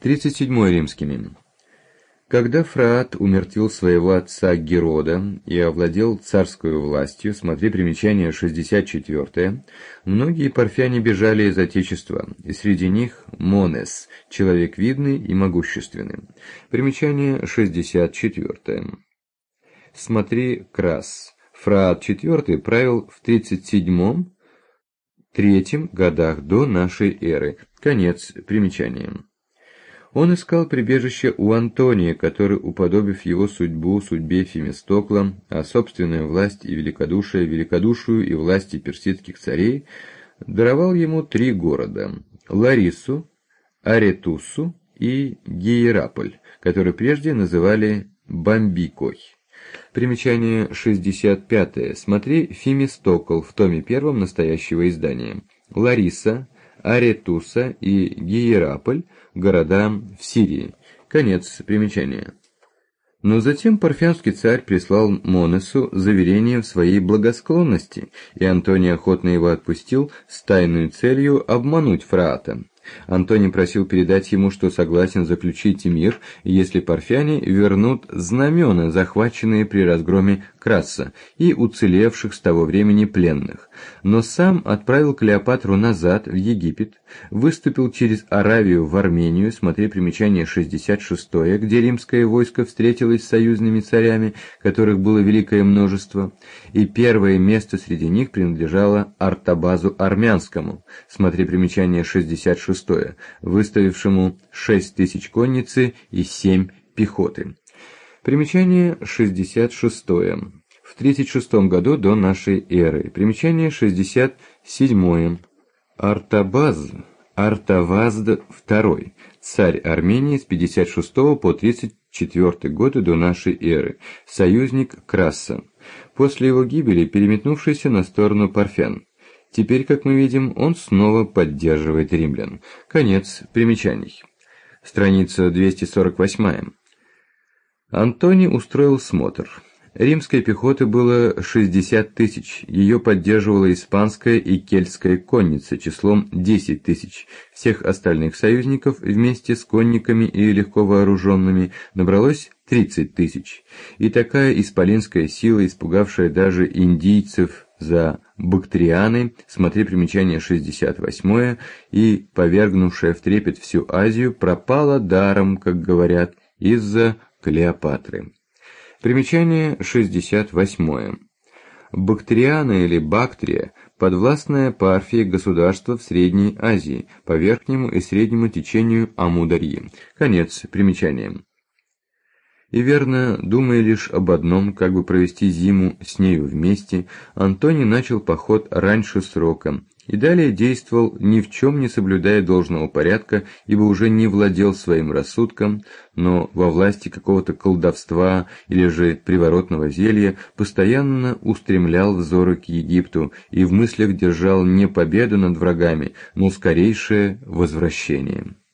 37 римскими. Когда Фраат умертвил своего отца Герода и овладел царскую властью, смотри примечание 64, многие парфяне бежали из отечества, и среди них Монес, человек видный и могущественный. Примечание 64. Смотри Крас. Фраат IV правил в 37-3 годах до нашей эры. Конец примечания. Он искал прибежище у Антония, который, уподобив его судьбе Фемистокла, а собственную власть и великодушие великодушию и власти персидских царей, даровал ему 3 города – Ларису, Аретусу и Гиераполь, которые прежде называли Бамбикой. Примечание 65. Смотри Фемистокл в томе 1 настоящего издания. Лариса, Аретуса и Гиераполь – города в Сирии. Конец примечания. Но затем парфянский царь прислал Монесу заверение в своей благосклонности, и Антоний охотно его отпустил с тайной целью обмануть Фраата. Антоний просил передать ему, что согласен заключить мир, если парфяне вернут знамена, захваченные при разгроме Краса, и уцелевших с того времени пленных, но сам отправил Клеопатру назад в Египет, выступил через Аравию в Армению, смотри примечание 66, где римское войско встретилось с союзными царями, которых было великое множество, и первое место среди них принадлежало Артабазу Армянскому, смотри примечание 66, выставившему 6000 конницы и 7 пехоты. Примечание 66. В 36 году до нашей эры. Примечание 67. Артавазд II, царь Армении с 56 по 34 годы до нашей эры, союзник Краса, после его гибели переметнувшийся на сторону парфян. Теперь, как мы видим, он снова поддерживает римлян. Конец примечаний. Страница 248. Антоний устроил смотр. Римской пехоты было 60 000, ее поддерживала испанская и кельтская конница числом 10 000. Всех остальных союзников вместе с конниками и легко вооруженными набралось 30 000. И такая исполинская сила, испугавшая даже индийцев за Бактрианы, смотри примечание 68, и повергнувшая в трепет всю Азию, пропала даром, как говорят, из-за Клеопатры. Примечание 68. Бактриана или Бактрия – подвластное Парфии государство в Средней Азии, по верхнему и среднему течению Амударьи. Конец примечания. И верно, думая лишь об одном, как бы провести зиму с нею вместе, Антоний начал поход раньше срока и далее действовал, ни в чем не соблюдая должного порядка, ибо уже не владел своим рассудком, но во власти какого-то колдовства или же приворотного зелья постоянно устремлял взоры к Египту и в мыслях держал не победу над врагами, но скорейшее возвращение.